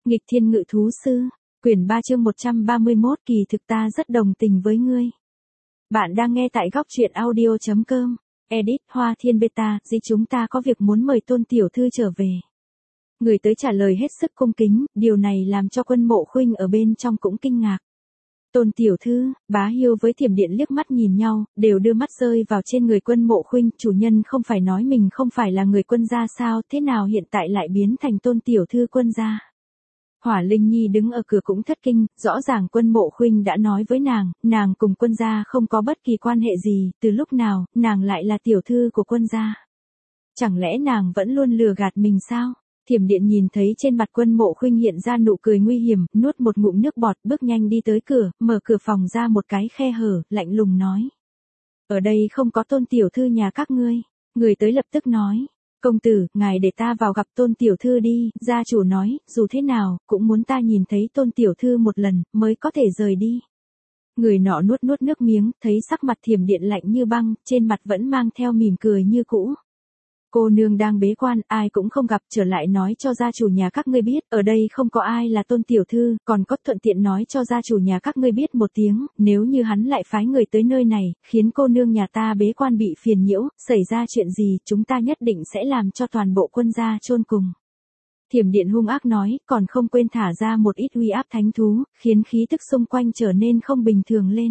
Nghịch thiên ngự thú sư, quyển 3 chương 131 kỳ thực ta rất đồng tình với ngươi. Bạn đang nghe tại góc truyện audio.com, edit Hoa Thiên Beta, chúng ta có việc muốn mời Tôn tiểu thư trở về. Người tới trả lời hết sức cung kính, điều này làm cho Quân Mộ Khuynh ở bên trong cũng kinh ngạc. Tôn tiểu thư, Bá Hiêu với Thiểm Điện liếc mắt nhìn nhau, đều đưa mắt rơi vào trên người Quân Mộ Khuynh, chủ nhân không phải nói mình không phải là người Quân gia sao, thế nào hiện tại lại biến thành Tôn tiểu thư Quân gia? Hỏa Linh Nhi đứng ở cửa cũng thất kinh, rõ ràng Quân Mộ Khuynh đã nói với nàng cùng Quân gia không có bất kỳ quan hệ gì, từ lúc nào, nàng lại là tiểu thư của Quân gia. Chẳng lẽ nàng vẫn luôn lừa gạt mình sao? Thiểm Điện nhìn thấy trên mặt Quân Mộ Khuynh hiện ra nụ cười nguy hiểm, nuốt một ngụm nước bọt, bước nhanh đi tới cửa, mở cửa phòng ra một cái khe hở, lạnh lùng nói. Ở đây không có Tôn tiểu thư nhà các ngươi. Người tới lập tức nói. Công tử, ngài để ta vào gặp Tôn tiểu thư đi, gia chủ nói, dù thế nào, cũng muốn ta nhìn thấy Tôn tiểu thư một lần, mới có thể rời đi. Người nọ nuốt nước miếng, thấy sắc mặt Thiểm Điện lạnh như băng, trên mặt vẫn mang theo mỉm cười như cũ. Cô nương đang bế quan, ai cũng không gặp, trở lại nói cho gia chủ nhà các ngươi biết, ở đây không có ai là Tôn tiểu thư, còn có thuận tiện nói cho gia chủ nhà các ngươi biết một tiếng, nếu như hắn lại phái người tới nơi này, khiến cô nương nhà ta bế quan bị phiền nhiễu, xảy ra chuyện gì, chúng ta nhất định sẽ làm cho toàn bộ quân gia chôn cùng. Thiểm Điện hung ác nói, còn không quên thả ra một ít uy áp thánh thú, khiến khí tức xung quanh trở nên không bình thường lên.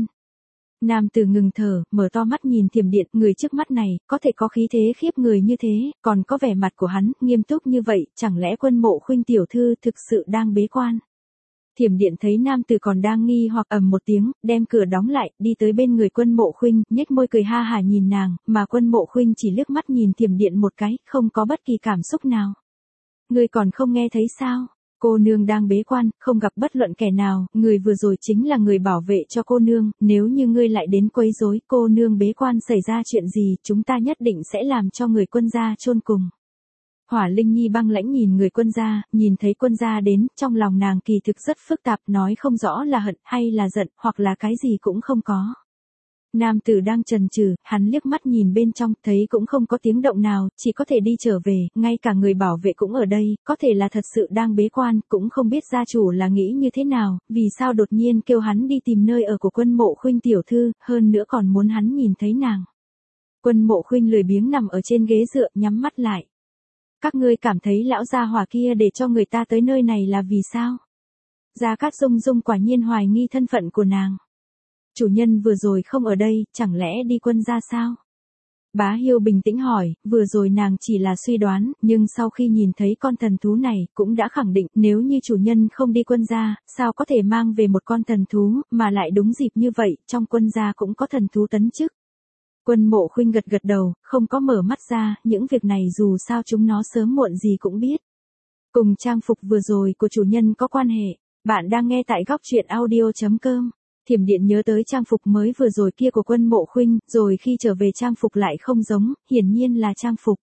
Nam tử ngừng thở, mở to mắt nhìn Thiểm Điện, người trước mắt này, có thể có khí thế khiếp người như thế, còn có vẻ mặt của hắn, nghiêm túc như vậy, chẳng lẽ Quân Mộ Khuynh tiểu thư thực sự đang bế quan? Thiểm Điện thấy nam tử còn đang nghi hoặc ầm một tiếng, đem cửa đóng lại, đi tới bên người Quân Mộ Khuynh, nhếch môi cười ha hả nhìn nàng, mà Quân Mộ Khuynh chỉ liếc mắt nhìn Thiểm Điện một cái, không có bất kỳ cảm xúc nào. Ngươi còn không nghe thấy sao? Cô nương đang bế quan, không gặp bất luận kẻ nào, người vừa rồi chính là người bảo vệ cho cô nương, nếu như ngươi lại đến quấy rối, cô nương bế quan xảy ra chuyện gì, chúng ta nhất định sẽ làm cho người Quân gia chôn cùng. Hỏa Linh Nhi băng lãnh nhìn người Quân gia, nhìn thấy Quân gia đến, trong lòng nàng kỳ thực rất phức tạp, nói không rõ là hận hay là giận, hoặc là cái gì cũng không có. Nam tử đang chần chừ, hắn liếc mắt nhìn bên trong, thấy cũng không có tiếng động nào, chỉ có thể đi trở về, ngay cả người bảo vệ cũng ở đây, có thể là thật sự đang bế quan, cũng không biết gia chủ là nghĩ như thế nào, vì sao đột nhiên kêu hắn đi tìm nơi ở của Quân Mộ Khuynh tiểu thư, hơn nữa còn muốn hắn nhìn thấy nàng. Quân Mộ Khuynh lười biếng nằm ở trên ghế dựa, nhắm mắt lại. Các ngươi cảm thấy lão gia hỏa kia để cho người ta tới nơi này là vì sao? Gia Cát Dung Dung quả nhiên hoài nghi thân phận của nàng. Chủ nhân vừa rồi không ở đây, chẳng lẽ đi Quân gia sao? Bá Hiêu bình tĩnh hỏi, vừa rồi nàng chỉ là suy đoán, nhưng sau khi nhìn thấy con thần thú này, cũng đã khẳng định, nếu như chủ nhân không đi Quân gia, sao có thể mang về một con thần thú, mà lại đúng dịp như vậy, trong Quân gia cũng có thần thú tấn chức. Quân Mộ Khuynh gật đầu, không có mở mắt ra, những việc này dù sao chúng nó sớm muộn gì cũng biết. Cùng trang phục vừa rồi của chủ nhân có quan hệ, bạn đang nghe tại góc truyện audio.com. Thiểm Điện nhớ tới trang phục mới vừa rồi kia của Quân Mộ Khuynh, rồi khi trở về trang phục lại không giống, hiển nhiên là trang phục.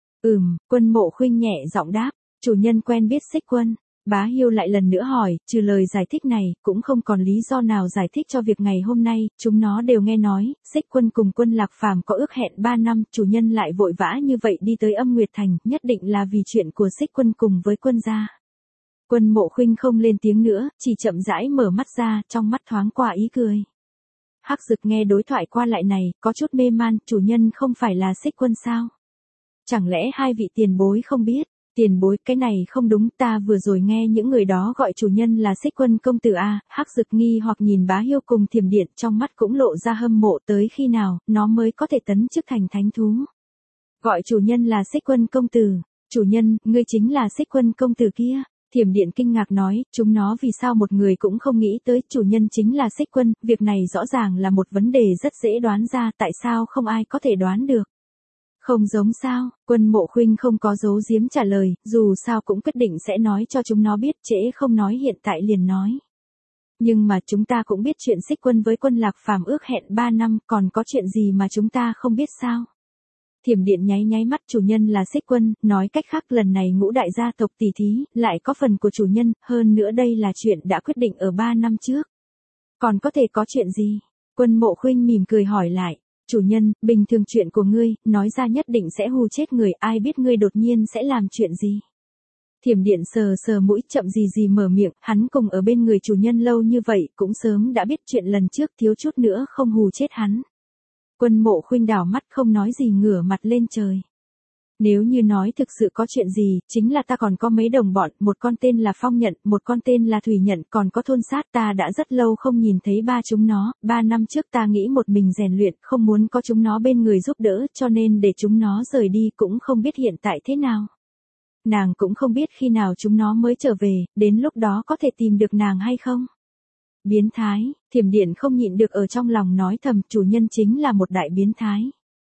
Quân Mộ Khuynh nhẹ giọng đáp, chủ nhân quen biết Xích Quân. Bá Hiêu lại lần nữa hỏi, trừ lời giải thích này, cũng không còn lý do nào giải thích cho việc ngày hôm nay, chúng nó đều nghe nói, Xích Quân cùng Quân Lạc Phàm có ước hẹn 3 năm, chủ nhân lại vội vã như vậy đi tới Âm Nguyệt Thành, nhất định là vì chuyện của Xích Quân cùng với Quân gia. Quân Mộ Khuynh không lên tiếng nữa, chỉ chậm rãi mở mắt ra, trong mắt thoáng qua ý cười. Hắc Dực nghe đối thoại qua lại này, có chút mê man, chủ nhân không phải là Xích Quân sao? Chẳng lẽ hai vị tiền bối không biết? Tiền bối, cái này không đúng, ta vừa rồi nghe những người đó gọi chủ nhân là Xích Quân công tử a. Hắc Dực nghi hoặc nhìn Bá Hiêu cùng Thiểm Điện, trong mắt cũng lộ ra hâm mộ, tới khi nào, nó mới có thể tấn chức thành thánh thú. Gọi chủ nhân là Xích Quân công tử, chủ nhân, ngươi chính là Xích Quân công tử kia. Thiểm Điện kinh ngạc nói, chúng nó vì sao một người cũng không nghĩ tới, chủ nhân chính là Xích Quân, việc này rõ ràng là một vấn đề rất dễ đoán ra, tại sao không ai có thể đoán được. Không giống sao, Quân Mộ Khuynh không có giấu giếm trả lời, dù sao cũng quyết định sẽ nói cho chúng nó biết, trễ không nói hiện tại liền nói. Nhưng mà chúng ta cũng biết chuyện Xích Quân với Quân Lạc Phàm ước hẹn 3 năm, còn có chuyện gì mà chúng ta không biết sao? Thiểm Điện nháy mắt, chủ nhân là Xích Quân, nói cách khác lần này ngũ đại gia tộc tỷ thí, lại có phần của chủ nhân, hơn nữa đây là chuyện đã quyết định ở 3 năm trước. Còn có thể có chuyện gì? Quân Mộ Khuynh mỉm cười hỏi lại, chủ nhân, bình thường chuyện của ngươi, nói ra nhất định sẽ hù chết người, ai biết ngươi đột nhiên sẽ làm chuyện gì? Thiểm điện sờ sờ mũi chậm gì gì mở miệng, hắn cùng ở bên người chủ nhân lâu như vậy cũng sớm đã biết chuyện lần trước thiếu chút nữa không hù chết hắn. Quân Mộ Khuynh đảo mắt không nói gì ngửa mặt lên trời. Nếu như nói thực sự có chuyện gì, chính là ta còn có mấy đồng bọn, một con tên là Phong Nhận, một con tên là Thủy Nhận, còn có Thôn Sát, ta đã rất lâu không nhìn thấy ba chúng nó, 3 năm trước ta nghĩ một mình rèn luyện, không muốn có chúng nó bên người giúp đỡ, cho nên để chúng nó rời đi cũng không biết hiện tại thế nào. Nàng cũng không biết khi nào chúng nó mới trở về, đến lúc đó có thể tìm được nàng hay không. Biến thái, Thiểm điện không nhịn được ở trong lòng nói thầm, chủ nhân chính là một đại biến thái.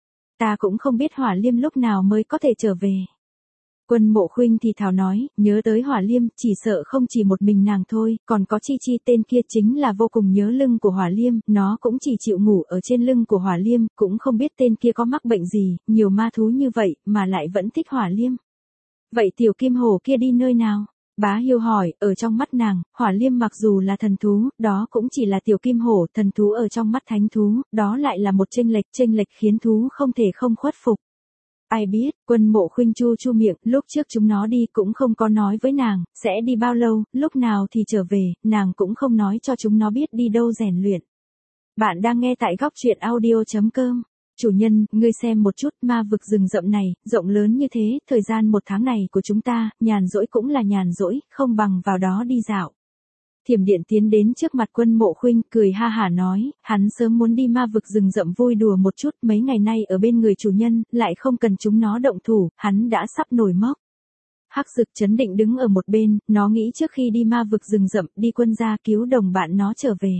Ta cũng không biết Hỏa Liêm lúc nào mới có thể trở về. Quân Mộ Khuynh thì thào nói, nhớ tới Hỏa Liêm, chỉ sợ không chỉ một mình nàng thôi, còn có Chi Chi, tên kia chính là vô cùng nhớ lưng của Hỏa Liêm, nó cũng chỉ chịu ngủ ở trên lưng của Hỏa Liêm, cũng không biết tên kia có mắc bệnh gì, nhiều ma thú như vậy, mà lại vẫn thích Hỏa Liêm. Vậy tiểu kim hổ kia đi nơi nào? Bá Hiêu hỏi, ở trong mắt nàng, Hỏa Liêm mặc dù là thần thú, đó cũng chỉ là tiểu kim hổ, thần thú ở trong mắt thánh thú, đó lại là một chênh lệch khiến thú không thể không khuất phục. Ai biết, Quân Mộ Khuynh chu chu miệng, lúc trước chúng nó đi cũng không có nói với nàng, sẽ đi bao lâu, lúc nào thì trở về, nàng cũng không nói cho chúng nó biết đi đâu rèn luyện. Bạn đang nghe tại góc truyện audio.com. Chủ nhân, ngươi xem một chút, ma vực rừng rậm này, rộng lớn như thế, thời gian 1 tháng này của chúng ta, nhàn rỗi cũng là nhàn rỗi, không bằng vào đó đi dạo. Thiểm điện tiến đến trước mặt Quân Mộ Khuynh, cười ha hả nói, hắn sớm muốn đi ma vực rừng rậm vui đùa một chút, mấy ngày nay ở bên người chủ nhân, lại không cần chúng nó động thủ, hắn đã sắp nổi mốc. Hắc Dực chấn định đứng ở một bên, nó nghĩ trước khi đi ma vực rừng rậm, đi quân gia cứu đồng bạn nó trở về.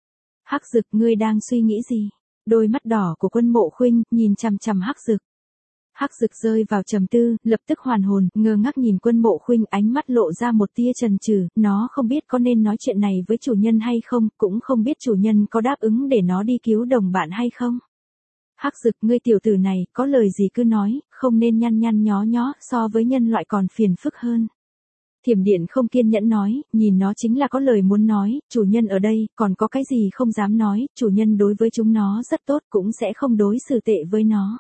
Hắc Dực, ngươi đang suy nghĩ gì? Đôi mắt đỏ của Quân Mộ Khuynh nhìn chằm chằm Hắc Dực. Hắc Dực rơi vào trầm tư, lập tức hoàn hồn, ngơ ngác nhìn Quân Mộ Khuynh, ánh mắt lộ ra một tia chần chừ, nó không biết có nên nói chuyện này với chủ nhân hay không, cũng không biết chủ nhân có đáp ứng để nó đi cứu đồng bạn hay không. Hắc Dực, ngươi tiểu tử này, có lời gì cứ nói, không nên nhăn nhăn nhó nhó, so với nhân loại còn phiền phức hơn. Thiểm điện không kiên nhẫn nói, nhìn nó chính là có lời muốn nói, chủ nhân ở đây, còn có cái gì không dám nói, chủ nhân đối với chúng nó rất tốt, cũng sẽ không đối xử tệ với nó.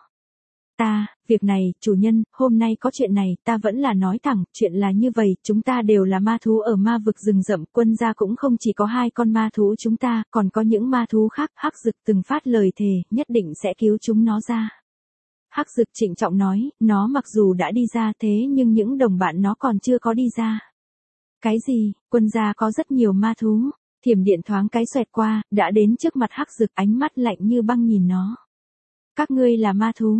Việc này, chủ nhân, hôm nay có chuyện này, ta vẫn là nói thẳng, chuyện là như vậy, chúng ta đều là ma thú ở ma vực rừng rậm, quân gia cũng không chỉ có 2 con ma thú chúng ta, còn có những ma thú khác, Hắc Dực từng phát lời thề, nhất định sẽ cứu chúng nó ra. Hắc Dực trịnh trọng nói, nó mặc dù đã đi ra thế nhưng những đồng bạn nó còn chưa có đi ra. Cái gì, quân gia có rất nhiều ma thú, Thiểm điện thoáng cái xoẹt qua, đã đến trước mặt Hắc Dực, ánh mắt lạnh như băng nhìn nó. Các ngươi là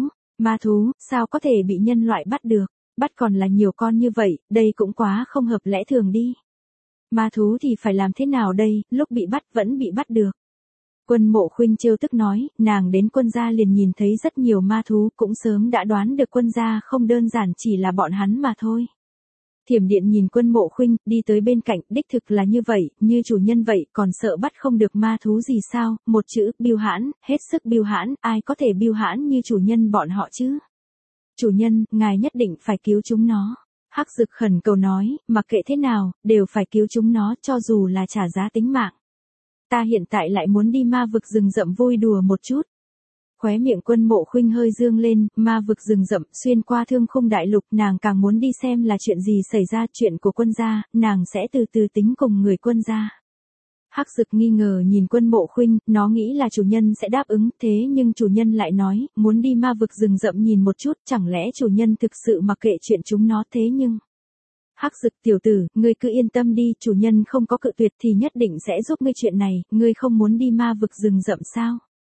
ma thú, sao có thể bị nhân loại bắt được, bắt còn là nhiều con như vậy, đây cũng quá không hợp lẽ thường đi. Ma thú thì phải làm thế nào đây, lúc bị bắt vẫn bị bắt được. Quân Mộ Khuynh trêu tức nói, nàng đến quân gia liền nhìn thấy rất nhiều ma thú, cũng sớm đã đoán được quân gia không đơn giản chỉ là bọn hắn mà thôi. Thiểm điện nhìn Quân Mộ Khuynh, đi tới bên cạnh, đích thực là như vậy, như chủ nhân vậy, còn sợ bắt không được ma thú gì sao, một chữ, bưu hãn, hết sức bưu hãn, ai có thể bưu hãn như chủ nhân bọn họ chứ. Chủ nhân, ngài nhất định phải cứu chúng nó. Hắc Dực khẩn cầu nói, mặc kệ thế nào, đều phải cứu chúng nó, cho dù là trả giá tính mạng. Ta hiện tại lại muốn đi ma vực rừng rậm vui đùa một chút. Khóe miệng Quân Mộ Khuynh hơi dương lên, ma vực rừng rậm, xuyên qua Thương Khung Đại Lục, nàng càng muốn đi xem là chuyện gì xảy ra, chuyện của quân gia, nàng sẽ từ từ tính cùng người quân gia. Hắc Dực nghi ngờ nhìn Quân Mộ Khuynh, nó nghĩ là chủ nhân sẽ đáp ứng, thế nhưng chủ nhân lại nói, muốn đi ma vực rừng rậm nhìn một chút, chẳng lẽ chủ nhân thực sự mặc kệ chuyện chúng nó thế nhưng... Hắc Dực, tiểu tử, ngươi cứ yên tâm đi, chủ nhân không có cự tuyệt thì nhất định sẽ giúp ngươi chuyện này, ngươi không muốn đi ma vực rừng rậm sao?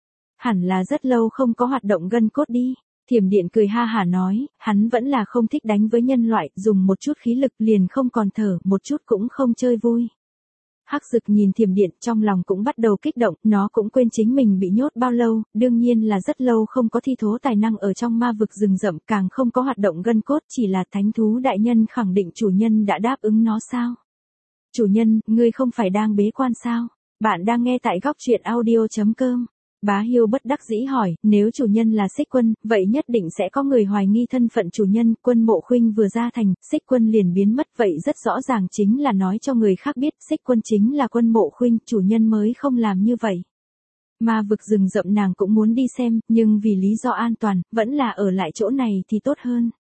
Hẳn là rất lâu không có hoạt động gân cốt đi. Thiểm điện cười ha hả nói, hắn vẫn là không thích đánh với nhân loại, dùng một chút khí lực liền không còn thở, một chút cũng không chơi vui. Hắc Dực nhìn Thiểm điện, trong lòng cũng bắt đầu kích động, nó cũng quên chính mình bị nhốt bao lâu, đương nhiên là rất lâu không có thi thố tài năng ở trong ma vực rừng rậm, càng không có hoạt động gân cốt, chỉ là thánh thú đại nhân khẳng định chủ nhân đã đáp ứng nó sao? Chủ nhân, ngươi không phải đang bế quan sao? Bạn đang nghe tại góc truyện audio.com. Bá Hiêu bất đắc dĩ hỏi, nếu chủ nhân là Xích Quân, vậy nhất định sẽ có người hoài nghi thân phận chủ nhân, Quân Mộ Khuynh vừa ra thành, Xích Quân liền biến mất, vậy rất rõ ràng chính là nói cho người khác biết, Xích Quân chính là Quân Mộ Khuynh, chủ nhân mới không làm như vậy. Ma vực rừng rậm nàng cũng muốn đi xem, nhưng vì lý do an toàn, vẫn là ở lại chỗ này thì tốt hơn.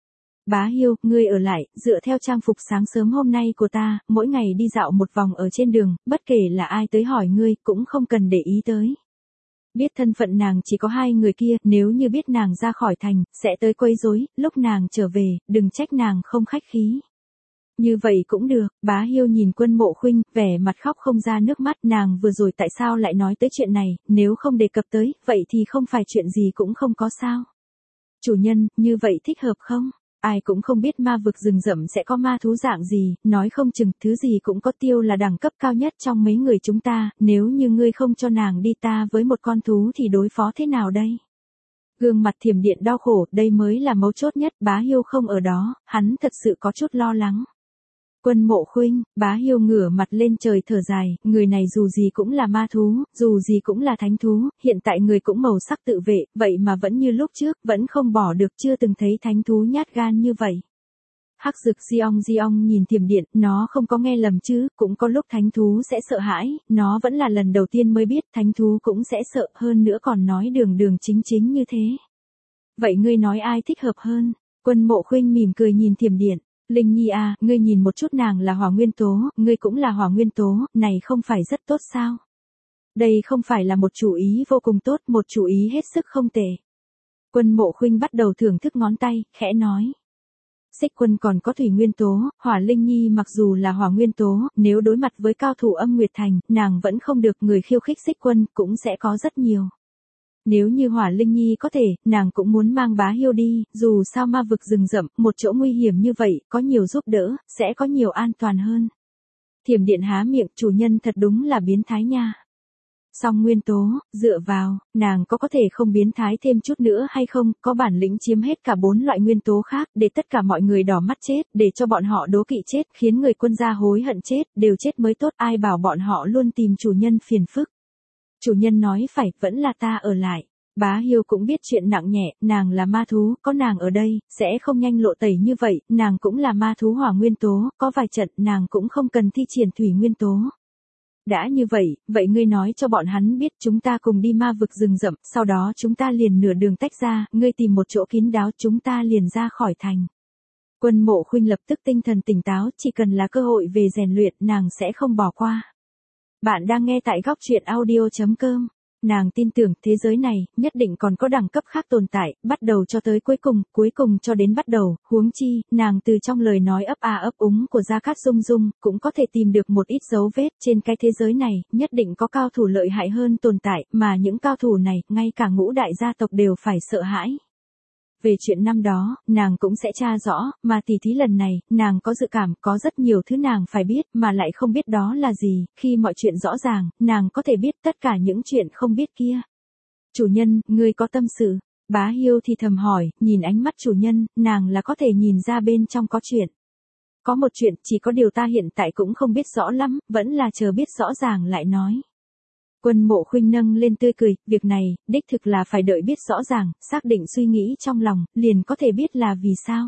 Bá Hiêu, ngươi ở lại, dựa theo trang phục sáng sớm hôm nay của ta, mỗi ngày đi dạo một vòng ở trên đường, bất kể là ai tới hỏi ngươi, cũng không cần để ý tới. Biết thân phận nàng chỉ có hai người kia, nếu như biết nàng ra khỏi thành, sẽ tới quấy rối, lúc nàng trở về, đừng trách nàng không khách khí. Như vậy cũng được, Bá Hiêu nhìn Quân Mộ Khuynh, vẻ mặt khóc không ra nước mắt, nàng vừa rồi tại sao lại nói tới chuyện này, nếu không đề cập tới, vậy thì không phải chuyện gì cũng không có sao. Chủ nhân, như vậy thích hợp không? Ai cũng không biết ma vực rừng rậm sẽ có ma thú dạng gì, nói không chừng thứ gì cũng có, Tiêu là đẳng cấp cao nhất trong mấy người chúng ta, nếu như ngươi không cho nàng đi, ta với một con thú thì đối phó thế nào đây? Gương mặt Thiểm Điện đau khổ, đây mới là mấu chốt nhất, Bá Hiêu không ở đó, hắn thật sự có chút lo lắng. Quân Mộ Khuynh, Bá Hiêu ngửa mặt lên trời thở dài, người này dù gì cũng là ma thú, dù gì cũng là thánh thú, hiện tại người cũng màu sắc tự vệ, vậy mà vẫn như lúc trước, vẫn không bỏ được, chưa từng thấy thánh thú nhát gan như vậy. Hắc Dực Giong nhìn Thiểm Điện, nó không có nghe lầm chứ, cũng có lúc thánh thú sẽ sợ hãi, nó vẫn là lần đầu tiên mới biết thánh thú cũng sẽ sợ, hơn nữa còn nói đường đường chính chính như thế. Vậy ngươi nói ai thích hợp hơn? Quân Mộ Khuynh mỉm cười nhìn Thiểm Điện. Linh Nhi à, ngươi nhìn một chút, nàng là hỏa nguyên tố, ngươi cũng là hỏa nguyên tố, này không phải rất tốt sao? Đây không phải là một chủ ý vô cùng tốt, một chủ ý hết sức không tệ. Quân Mộ Khuynh bắt đầu thưởng thức ngón tay, khẽ nói. Xích Quân còn có thủy nguyên tố, Hỏa Linh Nhi mặc dù là hỏa nguyên tố, nếu đối mặt với cao thủ Âm Nguyệt Thành, nàng vẫn không được, người khiêu khích Xích Quân cũng sẽ có rất nhiều. Nếu như Hỏa Linh Nhi có thể, nàng cũng muốn mang Bá Hiêu đi, dù sao ma vực rừng rậm, một chỗ nguy hiểm như vậy, có nhiều giúp đỡ, sẽ có nhiều an toàn hơn. Thiểm Điện há miệng, chủ nhân thật đúng là biến thái nha. Song nguyên tố, dựa vào, nàng có thể không biến thái thêm chút nữa hay không, có bản lĩnh chiếm hết cả 4 loại nguyên tố khác, để tất cả mọi người đỏ mắt chết, để cho bọn họ đố kỵ chết, khiến người quân gia hối hận chết, đều chết mới tốt, ai bảo bọn họ luôn tìm chủ nhân phiền phức. Chủ nhân nói phải, vẫn là ta ở lại. Bá Hiêu cũng biết chuyện nặng nhẹ, nàng là ma thú, có nàng ở đây, sẽ không nhanh lộ tẩy như vậy, nàng cũng là ma thú hỏa nguyên tố, có vài trận nàng cũng không cần thi triển thủy nguyên tố. Đã như vậy, vậy ngươi nói cho bọn hắn biết chúng ta cùng đi ma vực rừng rậm, sau đó chúng ta liền nửa đường tách ra, ngươi tìm một chỗ kín đáo, chúng ta liền ra khỏi thành. Quân Mộ Khuynh lập tức tinh thần tỉnh táo, chỉ cần là cơ hội về rèn luyện, nàng sẽ không bỏ qua. Bạn đang nghe tại góc truyện audio.com. Nàng tin tưởng thế giới này, nhất định còn có đẳng cấp khác tồn tại, bắt đầu cho tới cuối cùng cho đến bắt đầu, huống chi, nàng từ trong lời nói ấp a ấp úng của Gia Cát Dung Dung, cũng có thể tìm được một ít dấu vết, trên cái thế giới này, nhất định có cao thủ lợi hại hơn tồn tại, mà những cao thủ này, ngay cả ngũ đại gia tộc đều phải sợ hãi. Về chuyện năm đó, nàng cũng sẽ tra rõ, mà tỉ thí lần này, nàng có dự cảm, có rất nhiều thứ nàng phải biết, mà lại không biết đó là gì, khi mọi chuyện rõ ràng, nàng có thể biết tất cả những chuyện không biết kia. Chủ nhân, ngươi có tâm sự. Bá Hiêu thì thầm hỏi, nhìn ánh mắt chủ nhân, nàng là có thể nhìn ra bên trong có chuyện. Có một chuyện, chỉ có điều ta hiện tại cũng không biết rõ lắm, vẫn là chờ biết rõ ràng lại nói. Quân Mộ Khuynh nâng lên tươi cười, việc này, đích thực là phải đợi biết rõ ràng, xác định suy nghĩ trong lòng, liền có thể biết là vì sao.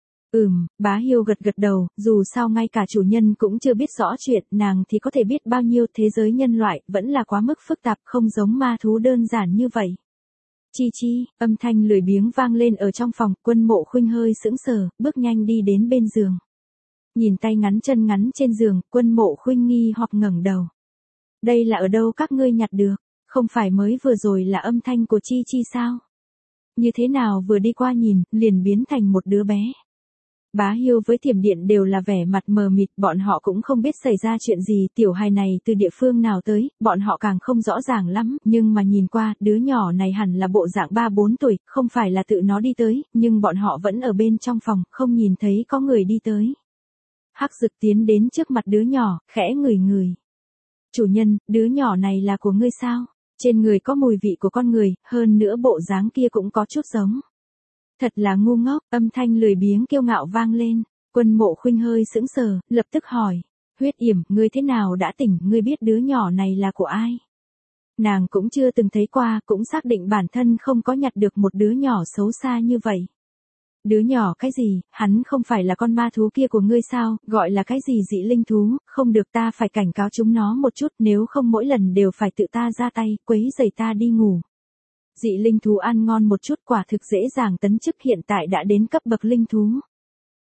Bá Hiêu gật gật đầu, dù sao ngay cả chủ nhân cũng chưa biết rõ chuyện, nàng thì có thể biết bao nhiêu, thế giới nhân loại, vẫn là quá mức phức tạp, không giống ma thú đơn giản như vậy. Chi chi, âm thanh lười biếng vang lên ở trong phòng, Quân Mộ Khuynh hơi sững sờ, bước nhanh đi đến bên giường. Nhìn tay ngắn chân ngắn trên giường, Quân Mộ Khuynh nghi hoặc ngẩng đầu. Đây là ở đâu các ngươi nhặt được, không phải mới vừa rồi là âm thanh của Chi Chi sao? Như thế nào vừa đi qua nhìn, liền biến thành một đứa bé. Bá Hiêu với Thiểm Điện đều là vẻ mặt mờ mịt, bọn họ cũng không biết xảy ra chuyện gì, tiểu hài này từ địa phương nào tới, bọn họ càng không rõ ràng lắm, nhưng mà nhìn qua, đứa nhỏ này hẳn là bộ dạng 3-4 tuổi, không phải là tự nó đi tới, nhưng bọn họ vẫn ở bên trong phòng, không nhìn thấy có người đi tới. Hắc Dực tiến đến trước mặt đứa nhỏ, khẽ ngửi ngửi. Chủ nhân, đứa nhỏ này là của ngươi sao? Trên người có mùi vị của con người, hơn nữa bộ dáng kia cũng có chút giống. Thật là ngu ngốc, âm thanh lười biếng kiêu ngạo vang lên. Quân Mộ Khuynh hơi sững sờ, lập tức hỏi. Huyết Yểm, ngươi thế nào đã tỉnh, ngươi biết đứa nhỏ này là của ai? Nàng cũng chưa từng thấy qua, cũng xác định bản thân không có nhặt được một đứa nhỏ xấu xa như vậy. Đứa nhỏ cái gì, hắn không phải là con ma thú kia của ngươi sao, gọi là cái gì dị linh thú, không được, ta phải cảnh cáo chúng nó một chút, nếu không mỗi lần đều phải tự ta ra tay, quấy rầy ta đi ngủ. Dị linh thú ăn ngon một chút, quả thực dễ dàng tấn chức, hiện tại đã đến cấp bậc linh thú.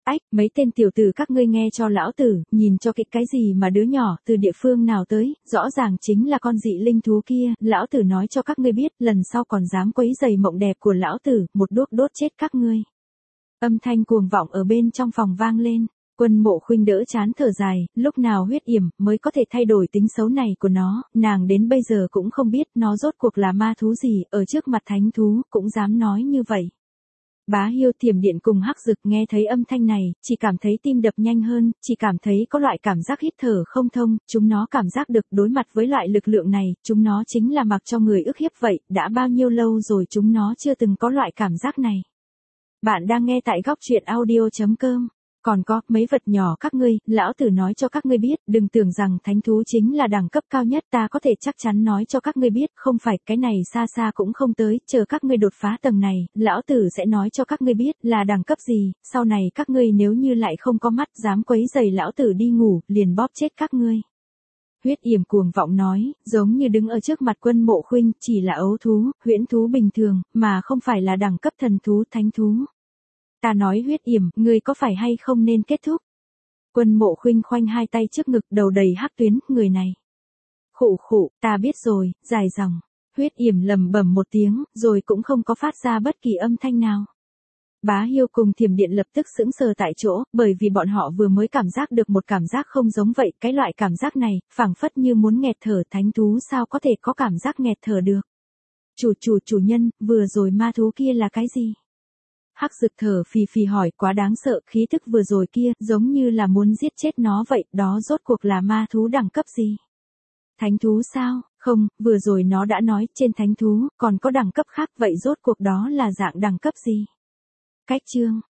Ách, mấy tên tiểu tử các ngươi nghe cho lão tử, nhìn cho cái gì mà đứa nhỏ, từ địa phương nào tới, rõ ràng chính là con dị linh thú kia, lão tử nói cho các ngươi biết, lần sau còn dám quấy rầy mộng đẹp của lão tử, một đốt đốt chết các ngươi. Âm thanh cuồng vọng ở bên trong phòng vang lên. Quân Mộ Khuynh đỡ chán thở dài, lúc nào huyết yểm mới có thể thay đổi tính xấu này của nó, nàng đến bây giờ cũng không biết nó rốt cuộc là ma thú gì, ở trước mặt thánh thú, cũng dám nói như vậy. Bá Hiêu, Thiểm Điện cùng Hắc Dực nghe thấy âm thanh này, chỉ cảm thấy tim đập nhanh hơn, chỉ cảm thấy có loại cảm giác hít thở không thông, chúng nó cảm giác được đối mặt với loại lực lượng này, chúng nó chính là mặc cho người ức hiếp vậy, đã bao nhiêu lâu rồi chúng nó chưa từng có loại cảm giác này. Bạn đang nghe tại góc truyện audio.com. Còn có, mấy vật nhỏ các ngươi, lão tử nói cho các ngươi biết, đừng tưởng rằng thánh thú chính là đẳng cấp cao nhất, ta có thể chắc chắn nói cho các ngươi biết, không phải, cái này xa xa cũng không tới, chờ các ngươi đột phá tầng này, lão tử sẽ nói cho các ngươi biết, là đẳng cấp gì, sau này các ngươi nếu như lại không có mắt, dám quấy rầy lão tử đi ngủ, liền bóp chết các ngươi. Huyết yểm cuồng vọng nói, giống như đứng ở trước mặt Quân Mộ Khuynh, chỉ là ấu thú, huyễn thú bình thường, mà không phải là đẳng cấp thần thú, thánh thú. Ta nói huyết yểm, ngươi có phải hay không nên kết thúc? Quân Mộ Khuynh khoanh hai tay trước ngực, đầu đầy hắc tuyến, người này. Khụ khụ, ta biết rồi, dài dòng. Huyết yểm lầm bẩm một tiếng, rồi cũng không có phát ra bất kỳ âm thanh nào. Bá Hiêu cùng Thiểm Điện lập tức sững sờ tại chỗ, bởi vì bọn họ vừa mới cảm giác được một cảm giác không giống vậy, cái loại cảm giác này, phảng phất như muốn nghẹt thở, thánh thú sao có thể có cảm giác nghẹt thở được. Chủ nhân, vừa rồi ma thú kia là cái gì? Hắc Dực thở phì phì hỏi, quá đáng sợ, khí thức vừa rồi kia, giống như là muốn giết chết nó vậy, đó rốt cuộc là ma thú đẳng cấp gì? Thánh thú sao? Không, vừa rồi nó đã nói, trên thánh thú, còn có đẳng cấp khác, vậy rốt cuộc đó là dạng đẳng cấp gì? Cách chương.